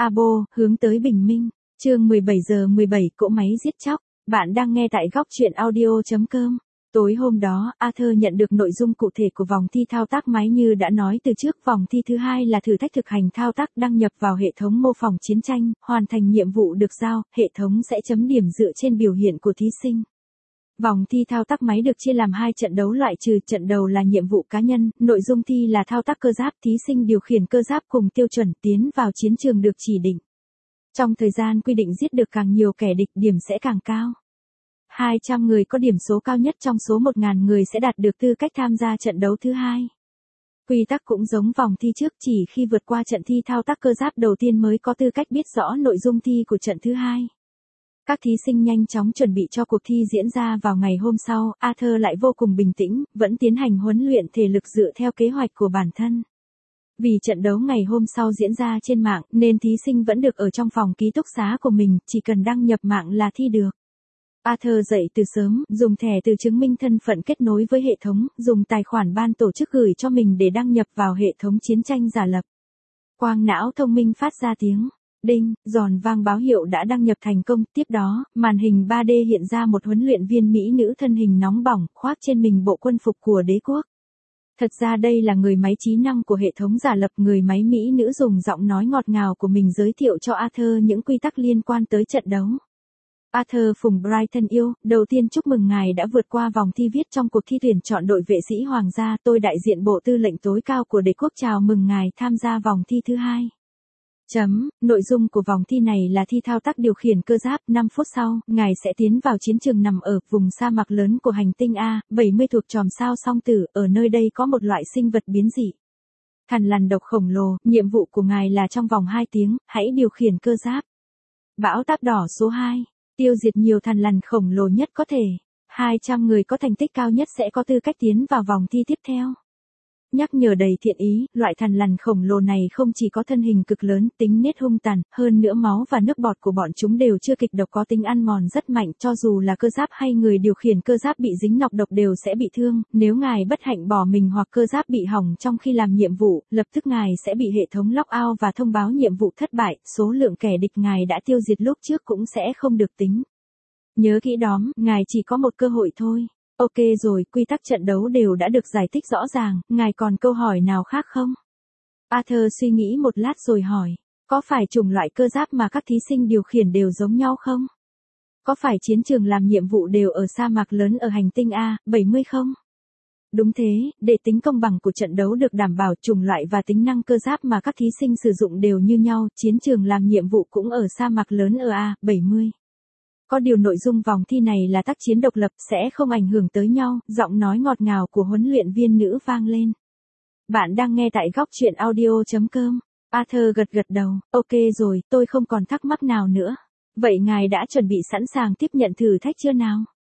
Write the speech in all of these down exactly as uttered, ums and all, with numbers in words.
Abo, hướng tới bình minh. Chương mười bảy giờ mười bảy, cỗ máy giết chóc. Bạn đang nghe tại góc truyện audio chấm com. Tối hôm đó, Arthur nhận được nội dung cụ thể của vòng thi thao tác máy như đã nói từ trước. Vòng thi thứ hai là thử thách thực hành thao tác đăng nhập vào hệ thống mô phỏng chiến tranh, hoàn thành nhiệm vụ được giao, hệ thống sẽ chấm điểm dựa trên biểu hiện của thí sinh. Vòng thi thao tác máy được chia làm hai trận đấu loại trừ, trận đầu là nhiệm vụ cá nhân, nội dung thi là thao tác cơ giáp, thí sinh điều khiển cơ giáp cùng tiêu chuẩn tiến vào chiến trường được chỉ định. Trong thời gian quy định giết được càng nhiều kẻ địch điểm sẽ càng cao. hai trăm người có điểm số cao nhất trong số một nghìn người sẽ đạt được tư cách tham gia trận đấu thứ hai. Quy tắc cũng giống vòng thi trước, chỉ khi vượt qua trận thi thao tác cơ giáp đầu tiên mới có tư cách biết rõ nội dung thi của trận thứ hai. Các thí sinh nhanh chóng chuẩn bị cho cuộc thi diễn ra vào ngày hôm sau, Arthur lại vô cùng bình tĩnh, vẫn tiến hành huấn luyện thể lực dựa theo kế hoạch của bản thân. Vì trận đấu ngày hôm sau diễn ra trên mạng, nên thí sinh vẫn được ở trong phòng ký túc xá của mình, chỉ cần đăng nhập mạng là thi được. Arthur dậy từ sớm, dùng thẻ từ chứng minh thân phận kết nối với hệ thống, dùng tài khoản ban tổ chức gửi cho mình để đăng nhập vào hệ thống chiến tranh giả lập. Quang não thông minh phát ra tiếng đinh, giòn vang báo hiệu đã đăng nhập thành công. Tiếp đó, màn hình ba D hiện ra một huấn luyện viên mỹ nữ thân hình nóng bỏng, khoác trên mình bộ quân phục của đế quốc. Thật ra đây là người máy trí năng của hệ thống giả lập. Người máy mỹ nữ dùng giọng nói ngọt ngào của mình giới thiệu cho Arthur những quy tắc liên quan tới trận đấu. Arthur Phùng Brighton yêu, đầu tiên chúc mừng ngài đã vượt qua vòng thi viết trong cuộc thi tuyển chọn đội vệ sĩ hoàng gia. Tôi đại diện bộ tư lệnh tối cao của đế quốc chào mừng ngài tham gia vòng thi thứ hai. Chấm, nội dung của vòng thi này là thi thao tác điều khiển cơ giáp. năm phút sau, ngài sẽ tiến vào chiến trường nằm ở vùng sa mạc lớn của hành tinh A bảy mươi thuộc chòm sao Song Tử. Ở nơi đây có một loại sinh vật biến dị, thằn lằn độc khổng lồ. Nhiệm vụ của ngài là trong vòng hai tiếng, hãy điều khiển cơ giáp Bão táp đỏ số hai, tiêu diệt nhiều thằn lằn khổng lồ nhất có thể. hai trăm người có thành tích cao nhất sẽ có tư cách tiến vào vòng thi tiếp theo. Nhắc nhở đầy thiện ý, loại thằn lằn khổng lồ này không chỉ có thân hình cực lớn, tính nết hung tàn, hơn nữa máu và nước bọt của bọn chúng đều chưa kịch độc, có tính ăn mòn rất mạnh. Cho dù là cơ giáp hay người điều khiển cơ giáp bị dính nọc độc đều sẽ bị thương. Nếu ngài bất hạnh bỏ mình hoặc cơ giáp bị hỏng trong khi làm nhiệm vụ, lập tức ngài sẽ bị hệ thống lock out và thông báo nhiệm vụ thất bại. Số lượng kẻ địch ngài đã tiêu diệt lúc trước cũng sẽ không được tính. Nhớ kỹ đóm, ngài chỉ có một cơ hội thôi. Ok rồi, quy tắc trận đấu đều đã được giải thích rõ ràng, ngài còn câu hỏi nào khác không? Arthur suy nghĩ một lát rồi hỏi, có phải chủng loại cơ giáp mà các thí sinh điều khiển đều giống nhau không? Có phải chiến trường làm nhiệm vụ đều ở sa mạc lớn ở hành tinh A bảy mươi không? Đúng thế, để tính công bằng của trận đấu được đảm bảo, chủng loại và tính năng cơ giáp mà các thí sinh sử dụng đều như nhau, chiến trường làm nhiệm vụ cũng ở sa mạc lớn ở A bảy mươi. Có điều nội dung vòng thi này là tác chiến độc lập, sẽ không ảnh hưởng tới nhau. Giọng nói ngọt ngào của huấn luyện viên nữ vang lên. Bạn đang nghe tại góc truyện audio chấm com. Arthur gật gật đầu, ok rồi, tôi không còn thắc mắc nào nữa. Vậy ngài đã chuẩn bị sẵn sàng tiếp nhận thử thách chưa nào?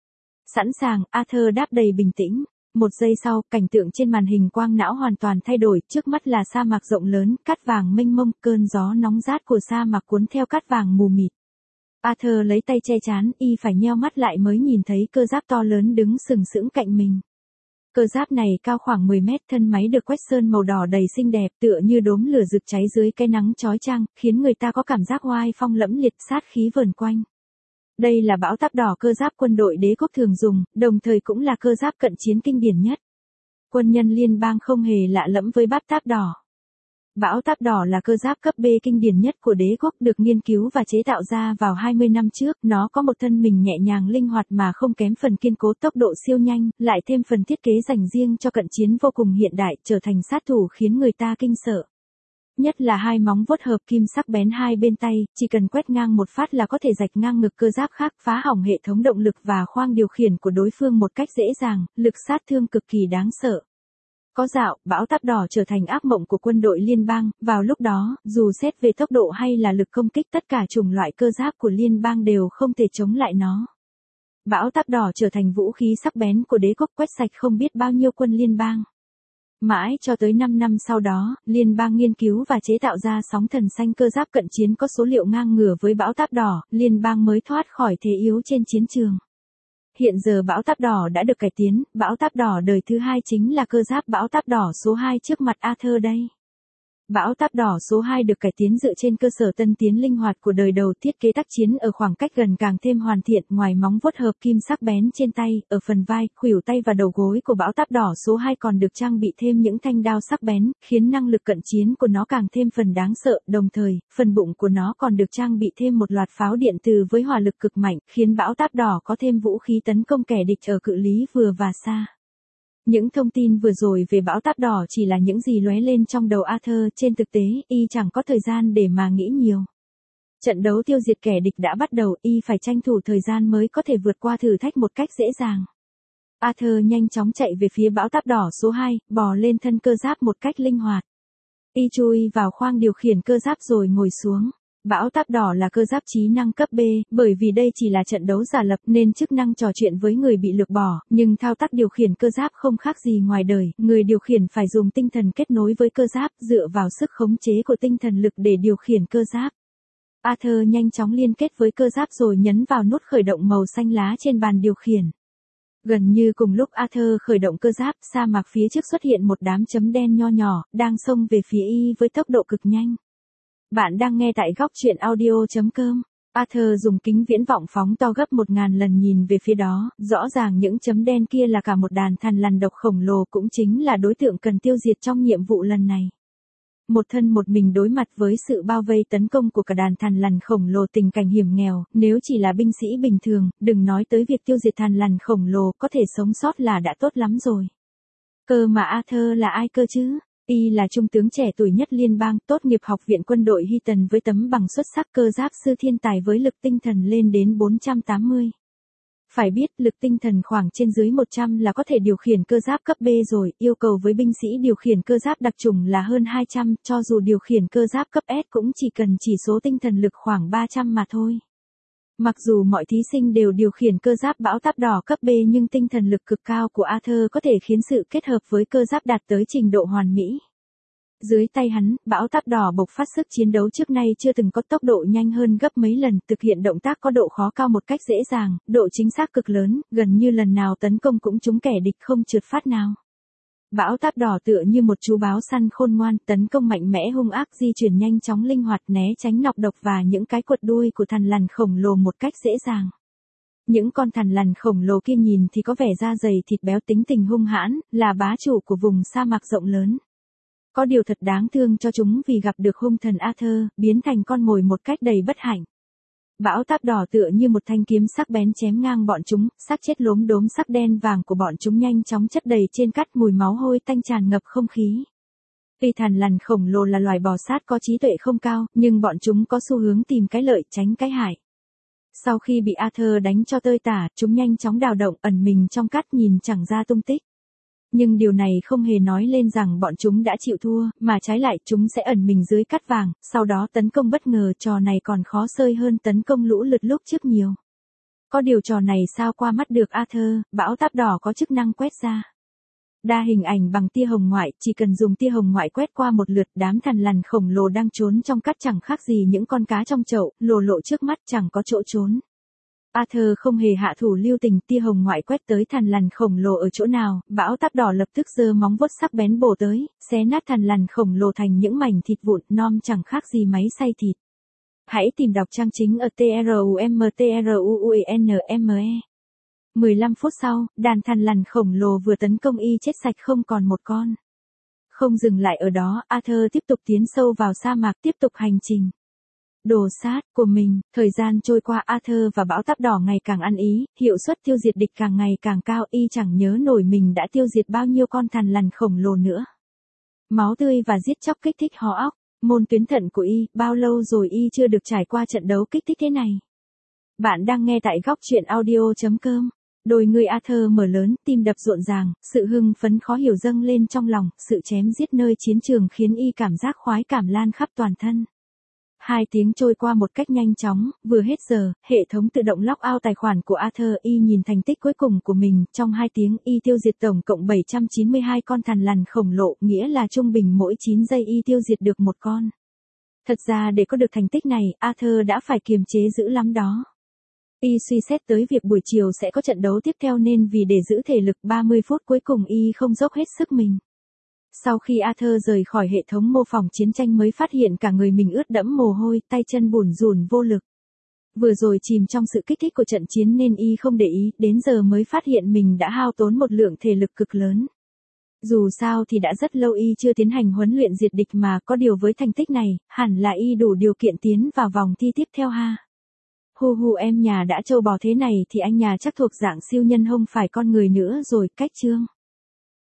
Sẵn sàng, Arthur đáp đầy bình tĩnh. Một giây sau, cảnh tượng trên màn hình quang não hoàn toàn thay đổi, trước mắt là sa mạc rộng lớn, cát vàng mênh mông, cơn gió nóng rát của sa mạc cuốn theo cát vàng mù mịt. Arthur lấy tay che chán, y phải nheo mắt lại mới nhìn thấy cơ giáp to lớn đứng sừng sững cạnh mình. Cơ giáp này cao khoảng mười mét, thân máy được quét sơn màu đỏ đầy xinh đẹp, tựa như đốm lửa rực cháy dưới cái nắng chói chang, khiến người ta có cảm giác oai phong lẫm liệt, sát khí vờn quanh. Đây là bão táp đỏ, cơ giáp quân đội đế quốc thường dùng, đồng thời cũng là cơ giáp cận chiến kinh điển nhất. Quân nhân liên bang không hề lạ lẫm với bão táp đỏ. Bão táp đỏ là cơ giáp cấp B kinh điển nhất của đế quốc, được nghiên cứu và chế tạo ra vào hai mươi năm trước. Nó có một thân mình nhẹ nhàng linh hoạt mà không kém phần kiên cố, tốc độ siêu nhanh, lại thêm phần thiết kế dành riêng cho cận chiến vô cùng hiện đại, trở thành sát thủ khiến người ta kinh sợ. Nhất là hai móng vuốt hợp kim sắc bén hai bên tay, chỉ cần quét ngang một phát là có thể rạch ngang ngực cơ giáp khác, phá hỏng hệ thống động lực và khoang điều khiển của đối phương một cách dễ dàng, lực sát thương cực kỳ đáng sợ. Có dạo, bão táp đỏ trở thành ác mộng của quân đội liên bang. Vào lúc đó, dù xét về tốc độ hay là lực công kích, tất cả chủng loại cơ giáp của liên bang đều không thể chống lại nó. Bão táp đỏ trở thành vũ khí sắc bén của đế quốc, quét sạch không biết bao nhiêu quân liên bang. Mãi cho tới năm năm sau đó, liên bang nghiên cứu và chế tạo ra sóng thần xanh, cơ giáp cận chiến có số liệu ngang ngửa với bão táp đỏ, liên bang mới thoát khỏi thế yếu trên chiến trường. Hiện giờ bão táp đỏ đã được cải tiến, bão táp đỏ đời thứ hai chính là cơ giáp bão táp đỏ số hai trước mặt Arthur đây. Bão táp đỏ số hai được cải tiến dựa trên cơ sở tân tiến linh hoạt của đời đầu, thiết kế tác chiến ở khoảng cách gần càng thêm hoàn thiện, ngoài móng vuốt hợp kim sắc bén trên tay, ở phần vai, khuỷu tay và đầu gối của bão táp đỏ số hai còn được trang bị thêm những thanh đao sắc bén, khiến năng lực cận chiến của nó càng thêm phần đáng sợ, đồng thời, phần bụng của nó còn được trang bị thêm một loạt pháo điện từ với hỏa lực cực mạnh, khiến bão táp đỏ có thêm vũ khí tấn công kẻ địch ở cự lý vừa và xa. Những thông tin vừa rồi về bão táp đỏ chỉ là những gì lóe lên trong đầu Arthur, trên thực tế, y chẳng có thời gian để mà nghĩ nhiều. Trận đấu tiêu diệt kẻ địch đã bắt đầu, y phải tranh thủ thời gian mới có thể vượt qua thử thách một cách dễ dàng. Arthur nhanh chóng chạy về phía bão táp đỏ số hai, bò lên thân cơ giáp một cách linh hoạt. Y chui vào khoang điều khiển cơ giáp rồi ngồi xuống. Bão táp đỏ là cơ giáp trí năng cấp B, bởi vì đây chỉ là trận đấu giả lập nên chức năng trò chuyện với người bị lược bỏ, nhưng thao tác điều khiển cơ giáp không khác gì ngoài đời, người điều khiển phải dùng tinh thần kết nối với cơ giáp, dựa vào sức khống chế của tinh thần lực để điều khiển cơ giáp. Arthur nhanh chóng liên kết với cơ giáp rồi nhấn vào nút khởi động màu xanh lá trên bàn điều khiển. Gần như cùng lúc Arthur khởi động cơ giáp, sa mạc phía trước xuất hiện một đám chấm đen nho nhỏ, đang xông về phía y với tốc độ cực nhanh. Bạn đang nghe tại góc truyện audio chấm com. Arthur dùng kính viễn vọng phóng to gấp một ngàn lần nhìn về phía đó, rõ ràng những chấm đen kia là cả một đàn thằn lằn độc khổng lồ, cũng chính là đối tượng cần tiêu diệt trong nhiệm vụ lần này. Một thân một mình đối mặt với sự bao vây tấn công của cả đàn thằn lằn khổng lồ, tình cảnh hiểm nghèo, nếu chỉ là binh sĩ bình thường, đừng nói tới việc tiêu diệt thằn lằn khổng lồ, có thể sống sót là đã tốt lắm rồi. Cơ mà Arthur là ai cơ chứ? Y là trung tướng trẻ tuổi nhất liên bang, tốt nghiệp học viện quân đội Highton với tấm bằng xuất sắc, cơ giáp sư thiên tài với lực tinh thần lên đến bốn trăm tám mươi. Phải biết, lực tinh thần khoảng trên dưới một trăm là có thể điều khiển cơ giáp cấp B rồi, yêu cầu với binh sĩ điều khiển cơ giáp đặc chủng là hơn hai trăm, cho dù điều khiển cơ giáp cấp S cũng chỉ cần chỉ số tinh thần lực khoảng ba trăm mà thôi. Mặc dù mọi thí sinh đều điều khiển cơ giáp bão táp đỏ cấp B nhưng tinh thần lực cực cao của Arthur có thể khiến sự kết hợp với cơ giáp đạt tới trình độ hoàn mỹ. Dưới tay hắn, bão táp đỏ bộc phát sức chiến đấu trước nay chưa từng có, tốc độ nhanh hơn gấp mấy lần, thực hiện động tác có độ khó cao một cách dễ dàng, độ chính xác cực lớn, gần như lần nào tấn công cũng trúng kẻ địch không trượt phát nào. Bão táp đỏ tựa như một chú báo săn khôn ngoan, tấn công mạnh mẽ hung ác, di chuyển nhanh chóng linh hoạt, né tránh nọc độc và những cái quật đuôi của thằn lằn khổng lồ một cách dễ dàng. Những con thằn lằn khổng lồ kia nhìn thì có vẻ da dày thịt béo, tính tình hung hãn, là bá chủ của vùng sa mạc rộng lớn. Có điều thật đáng thương cho chúng vì gặp được hung thần Arthur, biến thành con mồi một cách đầy bất hạnh. Bão táp đỏ tựa như một thanh kiếm sắc bén chém ngang bọn chúng, xác chết lốm đốm sắc đen vàng của bọn chúng nhanh chóng chất đầy trên cát, mùi máu hôi tanh tràn ngập không khí. Tuy thằn lằn khổng lồ là loài bò sát có trí tuệ không cao, nhưng bọn chúng có xu hướng tìm cái lợi tránh cái hại. Sau khi bị Arthur đánh cho tơi tả, chúng nhanh chóng đào động, ẩn mình trong cát nhìn chẳng ra tung tích. Nhưng điều này không hề nói lên rằng bọn chúng đã chịu thua, mà trái lại chúng sẽ ẩn mình dưới cát vàng, sau đó tấn công bất ngờ. Trò này còn khó xơi hơn tấn công lũ lượt lúc trước nhiều. Có điều trò này sao qua mắt được Arthur, bão táp đỏ có chức năng quét ra đa hình ảnh bằng tia hồng ngoại, chỉ cần dùng tia hồng ngoại quét qua một lượt, đám thằn lằn khổng lồ đang trốn trong cát chẳng khác gì những con cá trong chậu, lồ lộ trước mắt chẳng có chỗ trốn. Arthur không hề hạ thủ lưu tình, tia hồng ngoại quét tới thằn lằn khổng lồ ở chỗ nào, bão táp đỏ lập tức giơ móng vuốt sắc bén bổ tới, xé nát thằn lằn khổng lồ thành những mảnh thịt vụn, nom chẳng khác gì máy xay thịt. Hãy tìm đọc trang chính ở trumtruenme. mười lăm phút sau, đàn thằn lằn khổng lồ vừa tấn công y chết sạch không còn một con. Không dừng lại ở đó, Arthur tiếp tục tiến sâu vào sa mạc, tiếp tục hành trình đồ sát của mình. Thời gian trôi qua, Arthur và bão táp đỏ ngày càng ăn ý, hiệu suất tiêu diệt địch càng ngày càng cao, y chẳng nhớ nổi mình đã tiêu diệt bao nhiêu con thằn lằn khổng lồ nữa. Máu tươi và giết chóc kích thích hó óc, môn tuyến thận của y, bao lâu rồi y chưa được trải qua trận đấu kích thích thế này. Bạn đang nghe tại góc truyện audio chấm com. Đôi người Arthur mở lớn, tim đập rộn ràng, sự hưng phấn khó hiểu dâng lên trong lòng, sự chém giết nơi chiến trường khiến y cảm giác khoái cảm lan khắp toàn thân. Hai tiếng trôi qua một cách nhanh chóng, vừa hết giờ, hệ thống tự động lock out tài khoản của Arthur, y nhìn thành tích cuối cùng của mình, trong hai tiếng y tiêu diệt tổng cộng bảy trăm chín mươi hai con thằn lằn khổng lồ, nghĩa là trung bình mỗi chín giây y tiêu diệt được một con. Thật ra để có được thành tích này, Arthur đã phải kiềm chế dữ lắm đó. Y suy xét tới việc buổi chiều sẽ có trận đấu tiếp theo nên vì để giữ thể lực ba mươi phút cuối cùng y không dốc hết sức mình. Sau khi Arthur rời khỏi hệ thống mô phỏng chiến tranh mới phát hiện cả người mình ướt đẫm mồ hôi, tay chân bủn rủn vô lực. Vừa rồi chìm trong sự kích thích của trận chiến nên y không để ý, đến giờ mới phát hiện mình đã hao tốn một lượng thể lực cực lớn. Dù sao thì đã rất lâu y chưa tiến hành huấn luyện diệt địch mà, có điều với thành tích này, hẳn là y đủ điều kiện tiến vào vòng thi tiếp theo ha. Hu hu, em nhà đã trâu bò thế này thì anh nhà chắc thuộc dạng siêu nhân không phải con người nữa rồi. Cách chương